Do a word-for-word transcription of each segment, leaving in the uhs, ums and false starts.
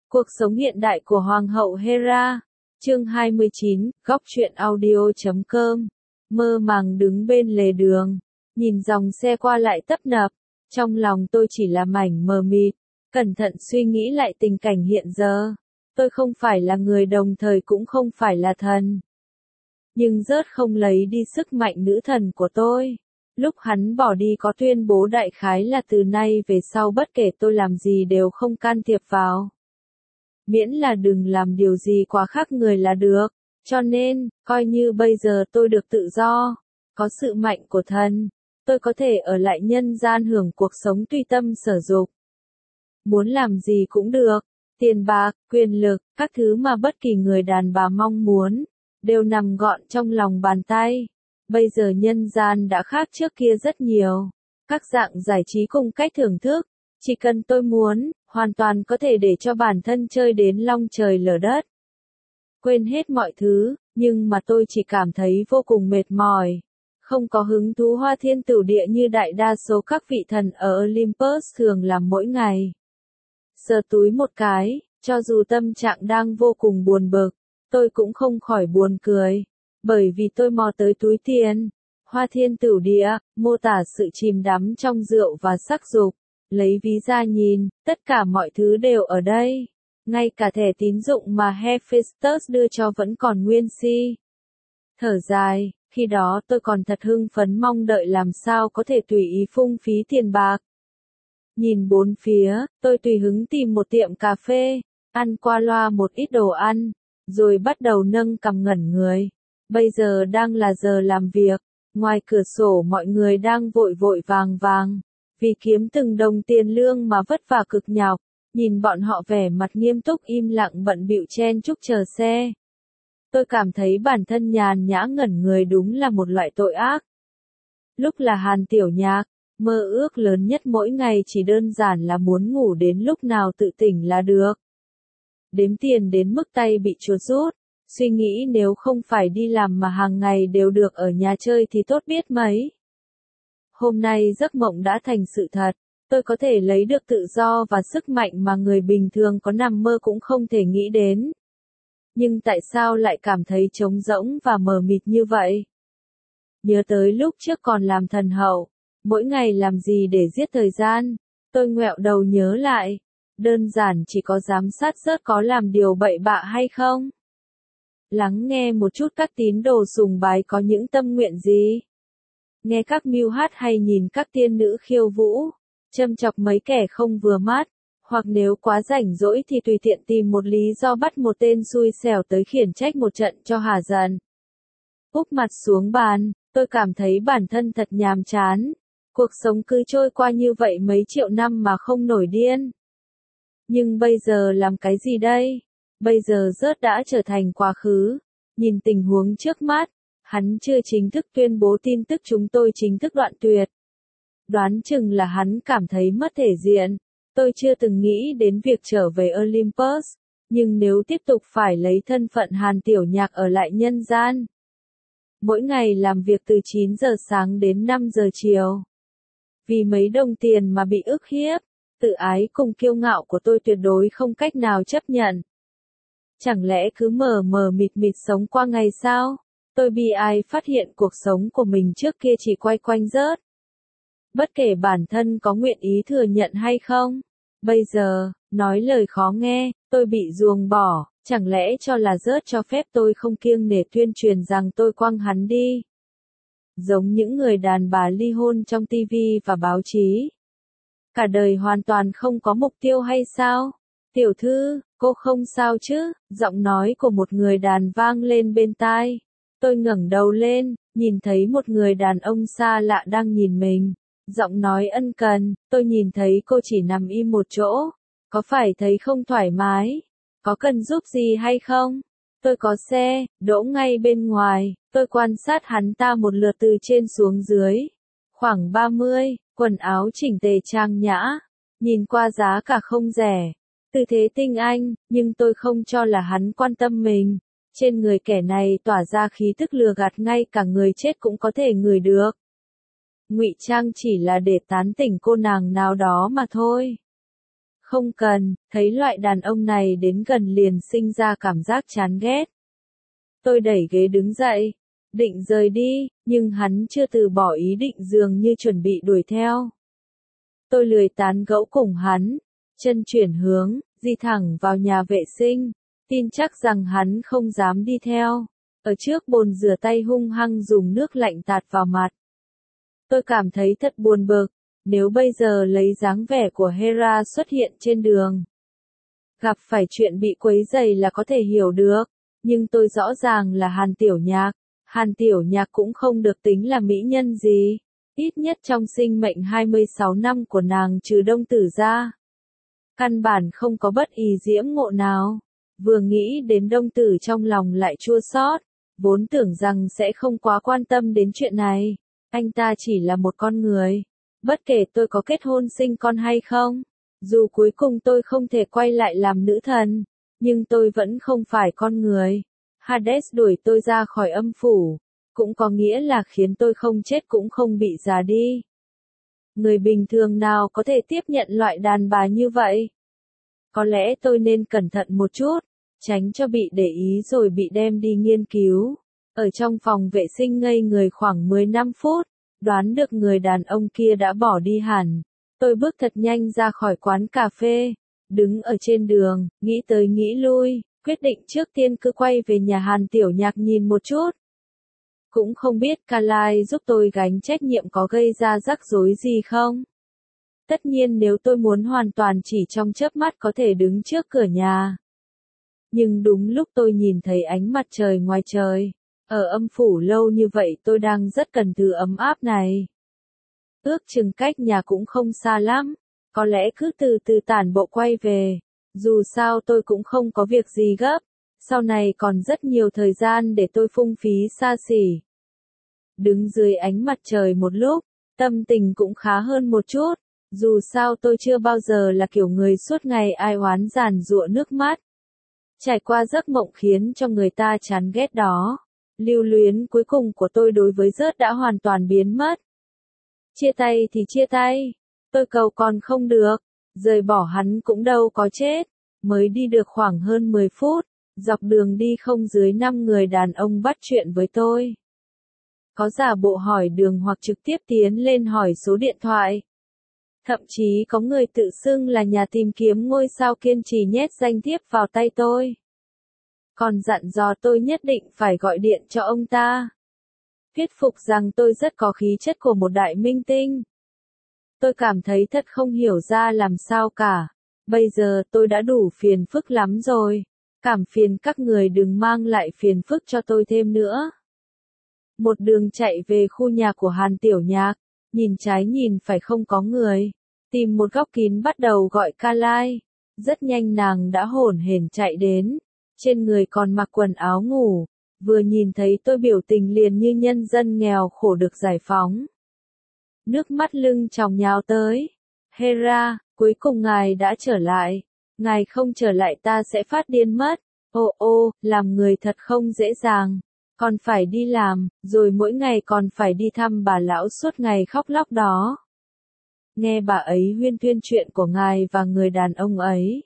Cuộc sống hiện đại của Hoàng hậu Hera. Chương hai mươi chín, góc truyện audio chấm com. Mơ màng đứng bên lề đường, nhìn dòng xe qua lại tấp nập, trong lòng tôi chỉ là mảnh mờ mịt, cẩn thận suy nghĩ lại tình cảnh hiện giờ. Tôi không phải là người đồng thời cũng không phải là thần. Nhưng rớt không lấy đi sức mạnh nữ thần của tôi. Lúc hắn bỏ đi có tuyên bố đại khái là từ nay về sau bất kể tôi làm gì đều không can thiệp vào. Miễn là đừng làm điều gì quá khác người là được. Cho nên, coi như bây giờ tôi được tự do, có sự mạnh của thần, tôi có thể ở lại nhân gian hưởng cuộc sống tùy tâm sở dục. Muốn làm gì cũng được, tiền bạc, quyền lực, các thứ mà bất kỳ người đàn bà mong muốn, đều nằm gọn trong lòng bàn tay. Bây giờ nhân gian đã khác trước kia rất nhiều. Các dạng giải trí cùng cách thưởng thức, chỉ cần tôi muốn, hoàn toàn có thể để cho bản thân chơi đến long trời lở đất. Quên hết mọi thứ, nhưng mà tôi chỉ cảm thấy vô cùng mệt mỏi. Không có hứng thú hoa thiên tửu địa như đại đa số các vị thần ở Olympus thường làm mỗi ngày. Sờ túi một cái, cho dù tâm trạng đang vô cùng buồn bực, tôi cũng không khỏi buồn cười. Bởi vì tôi mò tới túi tiền. Hoa thiên tửu địa, mô tả sự chìm đắm trong rượu và sắc dục. Lấy ví ra nhìn, tất cả mọi thứ đều ở đây. Ngay cả thẻ tín dụng mà Hephaestus đưa cho vẫn còn nguyên si. Thở dài, khi đó tôi còn thật hưng phấn mong đợi làm sao có thể tùy ý phung phí tiền bạc. Nhìn bốn phía, tôi tùy hứng tìm một tiệm cà phê, ăn qua loa một ít đồ ăn, rồi bắt đầu nâng cằm ngẩn người. Bây giờ đang là giờ làm việc, ngoài cửa sổ mọi người đang vội vội vàng vàng, vì kiếm từng đồng tiền lương mà vất vả cực nhọc, nhìn bọn họ vẻ mặt nghiêm túc im lặng bận bịu chen chúc chờ xe. Tôi cảm thấy bản thân nhàn nhã ngẩn người đúng là một loại tội ác. Lúc là Hàn Tiểu Nhạc, mơ ước lớn nhất mỗi ngày chỉ đơn giản là muốn ngủ đến lúc nào tự tỉnh là được. Đếm tiền đến mức tay bị chuột rút. Suy nghĩ nếu không phải đi làm mà hàng ngày đều được ở nhà chơi thì tốt biết mấy. Hôm nay giấc mộng đã thành sự thật, tôi có thể lấy được tự do và sức mạnh mà người bình thường có nằm mơ cũng không thể nghĩ đến. Nhưng tại sao lại cảm thấy trống rỗng và mờ mịt như vậy? Nhớ tới lúc trước còn làm thần hậu, mỗi ngày làm gì để giết thời gian, tôi ngoẹo đầu nhớ lại, đơn giản chỉ có giám sát rớt có làm điều bậy bạ hay không? Lắng nghe một chút các tín đồ sùng bái có những tâm nguyện gì? Nghe các mưu hát hay nhìn các tiên nữ khiêu vũ, châm chọc mấy kẻ không vừa mắt, hoặc nếu quá rảnh rỗi thì tùy tiện tìm một lý do bắt một tên xui xẻo tới khiển trách một trận cho hả giận. Úp mặt xuống bàn, tôi cảm thấy bản thân thật nhàm chán. Cuộc sống cứ trôi qua như vậy mấy triệu năm mà không nổi điên. Nhưng bây giờ làm cái gì đây? Bây giờ rớt đã trở thành quá khứ. Nhìn tình huống trước mắt, hắn chưa chính thức tuyên bố tin tức chúng tôi chính thức đoạn tuyệt. Đoán chừng là hắn cảm thấy mất thể diện. Tôi chưa từng nghĩ đến việc trở về Olympus, nhưng nếu tiếp tục phải lấy thân phận Hàn Tiểu Nhạc ở lại nhân gian. Mỗi ngày làm việc từ chín giờ sáng đến năm giờ chiều. Vì mấy đồng tiền mà bị ức hiếp, tự ái cùng kiêu ngạo của tôi tuyệt đối không cách nào chấp nhận. Chẳng lẽ cứ mờ mờ mịt mịt sống qua ngày sao? Tôi bi ai phát hiện cuộc sống của mình trước kia chỉ quay quanh rớt. Bất kể bản thân có nguyện ý thừa nhận hay không. Bây giờ, nói lời khó nghe, tôi bị ruồng bỏ, chẳng lẽ cho là rớt cho phép tôi không kiêng nể tuyên truyền rằng tôi quăng hắn đi. Giống những người đàn bà ly hôn trong tivi và báo chí. Cả đời hoàn toàn không có mục tiêu hay sao? Tiểu thư, cô không sao chứ? Giọng nói của một người đàn vang lên bên tai. Tôi ngẩng đầu lên, nhìn thấy một người đàn ông xa lạ đang nhìn mình. Giọng nói ân cần, tôi nhìn thấy cô chỉ nằm im một chỗ. Có phải thấy không thoải mái? Có cần giúp gì hay không? Tôi có xe, đỗ ngay bên ngoài. Tôi quan sát hắn ta một lượt từ trên xuống dưới. Khoảng ba mươi, quần áo chỉnh tề trang nhã. Nhìn qua giá cả không rẻ. Tư thế tinh anh, nhưng tôi không cho là hắn quan tâm mình. Trên người kẻ này tỏa ra khí tức lừa gạt ngay cả người chết cũng có thể ngửi được. Ngụy trang chỉ là để tán tỉnh cô nàng nào đó mà thôi. Không cần, thấy loại đàn ông này đến gần liền sinh ra cảm giác chán ghét. Tôi đẩy ghế đứng dậy, định rời đi, nhưng hắn chưa từ bỏ ý định dường như chuẩn bị đuổi theo. Tôi lười tán gẫu cùng hắn, chân chuyển hướng, đi thẳng vào nhà vệ sinh, tin chắc rằng hắn không dám đi theo. Ở trước bồn rửa tay hung hăng dùng nước lạnh tạt vào mặt. Tôi cảm thấy thật buồn bực, nếu bây giờ lấy dáng vẻ của Hera xuất hiện trên đường. Gặp phải chuyện bị quấy rầy là có thể hiểu được, nhưng tôi rõ ràng là Hàn Tiểu Nhạc. Hàn Tiểu Nhạc cũng không được tính là mỹ nhân gì, ít nhất trong sinh mệnh hai mươi sáu năm của nàng trừ Đông Tử ra. Căn bản không có bất ý diễm ngộ nào, vừa nghĩ đến Đông Tử trong lòng lại chua xót, vốn tưởng rằng sẽ không quá quan tâm đến chuyện này, anh ta chỉ là một con người, bất kể tôi có kết hôn sinh con hay không, dù cuối cùng tôi không thể quay lại làm nữ thần, nhưng tôi vẫn không phải con người. Hades đuổi tôi ra khỏi âm phủ, cũng có nghĩa là khiến tôi không chết cũng không bị già đi. Người bình thường nào có thể tiếp nhận loại đàn bà như vậy? Có lẽ tôi nên cẩn thận một chút, tránh cho bị để ý rồi bị đem đi nghiên cứu. Ở trong phòng vệ sinh ngây người khoảng mười lăm phút, đoán được người đàn ông kia đã bỏ đi hẳn. Tôi bước thật nhanh ra khỏi quán cà phê, đứng ở trên đường, nghĩ tới nghĩ lui, quyết định trước tiên cứ quay về nhà Hàn Tiểu Nhạc nhìn một chút. Cũng không biết Carly giúp tôi gánh trách nhiệm có gây ra rắc rối gì không? Tất nhiên nếu tôi muốn hoàn toàn chỉ trong chớp mắt có thể đứng trước cửa nhà. Nhưng đúng lúc tôi nhìn thấy ánh mặt trời ngoài trời, ở âm phủ lâu như vậy tôi đang rất cần thứ ấm áp này. Ước chừng cách nhà cũng không xa lắm, có lẽ cứ từ từ tản bộ quay về, dù sao tôi cũng không có việc gì gấp, sau này còn rất nhiều thời gian để tôi phung phí xa xỉ. Đứng dưới ánh mặt trời một lúc, tâm tình cũng khá hơn một chút, dù sao tôi chưa bao giờ là kiểu người suốt ngày ai oán giàn giụa nước mắt. Trải qua giấc mộng khiến cho người ta chán ghét đó, lưu luyến cuối cùng của tôi đối với Rớt đã hoàn toàn biến mất. Chia tay thì chia tay, tôi cầu còn không được, rời bỏ hắn cũng đâu có chết, mới đi được khoảng hơn mười phút, dọc đường đi không dưới năm người đàn ông bắt chuyện với tôi. Có giả bộ hỏi đường hoặc trực tiếp tiến lên hỏi số điện thoại. Thậm chí có người tự xưng là nhà tìm kiếm ngôi sao kiên trì nhét danh thiếp vào tay tôi. Còn dặn dò tôi nhất định phải gọi điện cho ông ta. Thuyết phục rằng tôi rất có khí chất của một đại minh tinh. Tôi cảm thấy thật không hiểu ra làm sao cả. Bây giờ tôi đã đủ phiền phức lắm rồi. Cảm phiền các người đừng mang lại phiền phức cho tôi thêm nữa. Một đường chạy về khu nhà của Hàn Tiểu Nhạc, nhìn trái nhìn phải không có người. Tìm một góc kín bắt đầu gọi Carly. Rất nhanh nàng đã hổn hển chạy đến. Trên người còn mặc quần áo ngủ. Vừa nhìn thấy tôi biểu tình liền như nhân dân nghèo khổ được giải phóng. Nước mắt lưng tròng nhào tới. Hera, cuối cùng ngài đã trở lại. Ngài không trở lại ta sẽ phát điên mất. Ô ô, làm người thật không dễ dàng. Còn phải đi làm, rồi mỗi ngày còn phải đi thăm bà lão suốt ngày khóc lóc đó. Nghe bà ấy huyên thuyên chuyện của ngài và người đàn ông ấy.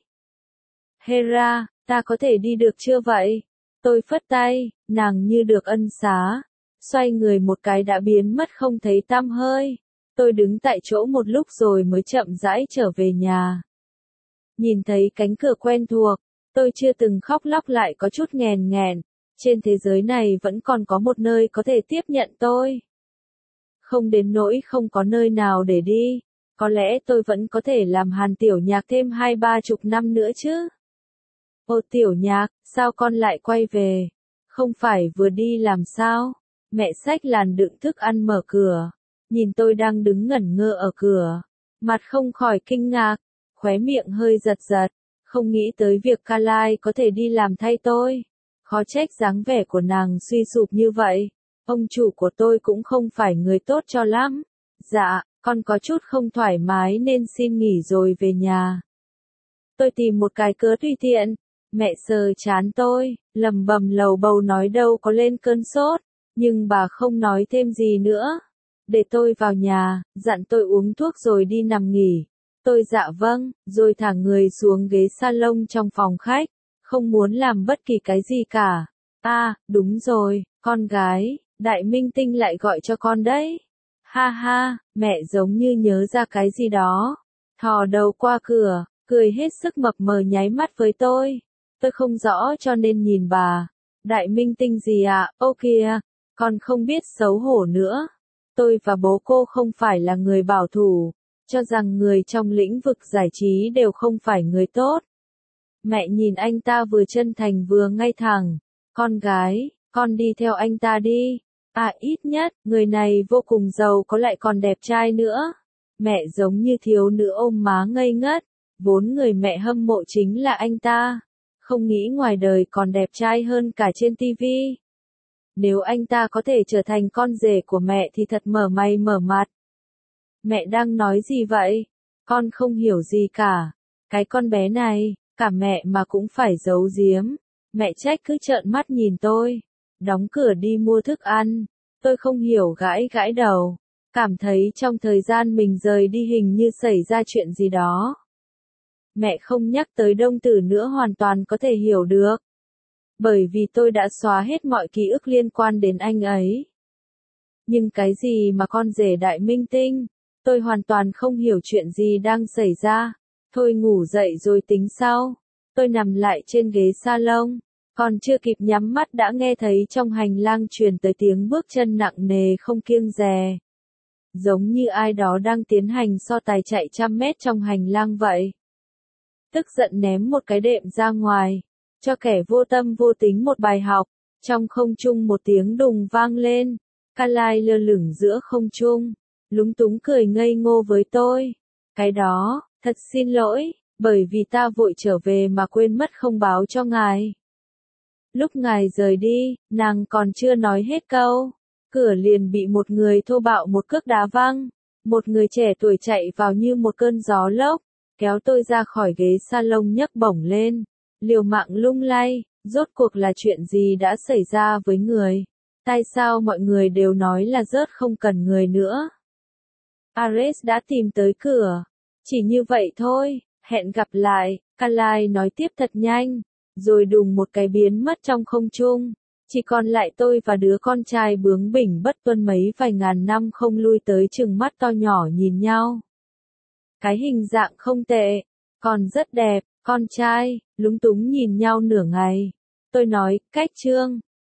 Hera, ta có thể đi được chưa vậy? Tôi phất tay, nàng như được ân xá. Xoay người một cái đã biến mất không thấy tăm hơi. Tôi đứng tại chỗ một lúc rồi mới chậm rãi trở về nhà. Nhìn thấy cánh cửa quen thuộc, tôi chưa từng khóc lóc lại có chút nghèn nghẹn. Trên thế giới này vẫn còn có một nơi có thể tiếp nhận tôi. Không đến nỗi không có nơi nào để đi. Có lẽ tôi vẫn có thể làm Hàn Tiểu Nhạc thêm hai ba chục năm nữa chứ. Ô Tiểu Nhạc, sao con lại quay về? Không phải vừa đi làm sao? Mẹ xách làn đựng thức ăn mở cửa. Nhìn tôi đang đứng ngẩn ngơ ở cửa. Mặt không khỏi kinh ngạc. Khóe miệng hơi giật giật. Không nghĩ tới việc Carly có thể đi làm thay tôi. Khó trách dáng vẻ của nàng suy sụp như vậy. Ông chủ của tôi cũng không phải người tốt cho lắm. Dạ, con có chút không thoải mái nên xin nghỉ rồi về nhà. Tôi tìm một cái cớ tùy tiện. Mẹ sờ chán tôi, lầm bầm lầu bầu nói đâu có lên cơn sốt. Nhưng bà không nói thêm gì nữa. Để tôi vào nhà, dặn tôi uống thuốc rồi đi nằm nghỉ. Tôi dạ vâng, rồi thả người xuống ghế salon trong phòng khách, không muốn làm bất kỳ cái gì cả. À, đúng rồi, con gái, Đại Minh Tinh lại gọi cho con đấy. Ha ha, mẹ giống như nhớ ra cái gì đó. Thò đầu qua cửa, cười hết sức mập mờ nháy mắt với tôi. Tôi không rõ cho nên nhìn bà. Đại Minh Tinh gì ạ, à? Ô kìa, con không biết xấu hổ nữa. Tôi và bố cô không phải là người bảo thủ, cho rằng người trong lĩnh vực giải trí đều không phải người tốt. Mẹ nhìn anh ta vừa chân thành vừa ngay thẳng. Con gái, con đi theo anh ta đi. À ít nhất, người này vô cùng giàu có lại còn đẹp trai nữa. Mẹ giống như thiếu nữ ôm má ngây ngất. Vốn người mẹ hâm mộ chính là anh ta. Không nghĩ ngoài đời còn đẹp trai hơn cả trên tivi. Nếu anh ta có thể trở thành con rể của mẹ thì thật mở mày mở mặt. Mẹ đang nói gì vậy? Con không hiểu gì cả. Cái con bé này, cả mẹ mà cũng phải giấu giếm. Mẹ trách cứ trợn mắt nhìn tôi. Đóng cửa đi mua thức ăn. Tôi không hiểu gãi gãi đầu. Cảm thấy trong thời gian mình rời đi hình như xảy ra chuyện gì đó. Mẹ không nhắc tới Đông Tử nữa hoàn toàn có thể hiểu được. Bởi vì tôi đã xóa hết mọi ký ức liên quan đến anh ấy. Nhưng cái gì mà con rể Đại Minh Tinh? Tôi hoàn toàn không hiểu chuyện gì đang xảy ra. Thôi ngủ dậy rồi tính sau. Tôi nằm lại trên ghế salon. Còn chưa kịp nhắm mắt đã nghe thấy trong hành lang truyền tới tiếng bước chân nặng nề không kiêng dè. Giống như ai đó đang tiến hành so tài chạy trăm mét trong hành lang vậy. Tức giận ném một cái đệm ra ngoài. Cho kẻ vô tâm vô tính một bài học. Trong không trung một tiếng đùng vang lên. Carly lơ lửng giữa không trung. Lúng túng cười ngây ngô với tôi. Cái đó, thật xin lỗi, bởi vì ta vội trở về mà quên mất không báo cho ngài. Lúc ngài rời đi, nàng còn chưa nói hết câu. Cửa liền bị một người thô bạo một cước đá văng. Một người trẻ tuổi chạy vào như một cơn gió lốc. Kéo tôi ra khỏi ghế salon nhấc bổng lên. Liều mạng lung lay, rốt cuộc là chuyện gì đã xảy ra với người? Tại sao mọi người đều nói là rớt không cần người nữa? Ares đã tìm tới cửa. Chỉ như vậy thôi, hẹn gặp lại, Carly nói tiếp thật nhanh. Rồi đùng một cái biến mất trong không trung. Chỉ còn lại tôi và đứa con trai bướng bỉnh bất tuân mấy vài ngàn năm không lui tới chừng mắt to nhỏ nhìn nhau. Cái hình dạng không tệ, còn rất đẹp, con trai, lúng túng nhìn nhau nửa ngày. Tôi nói, cách Trương,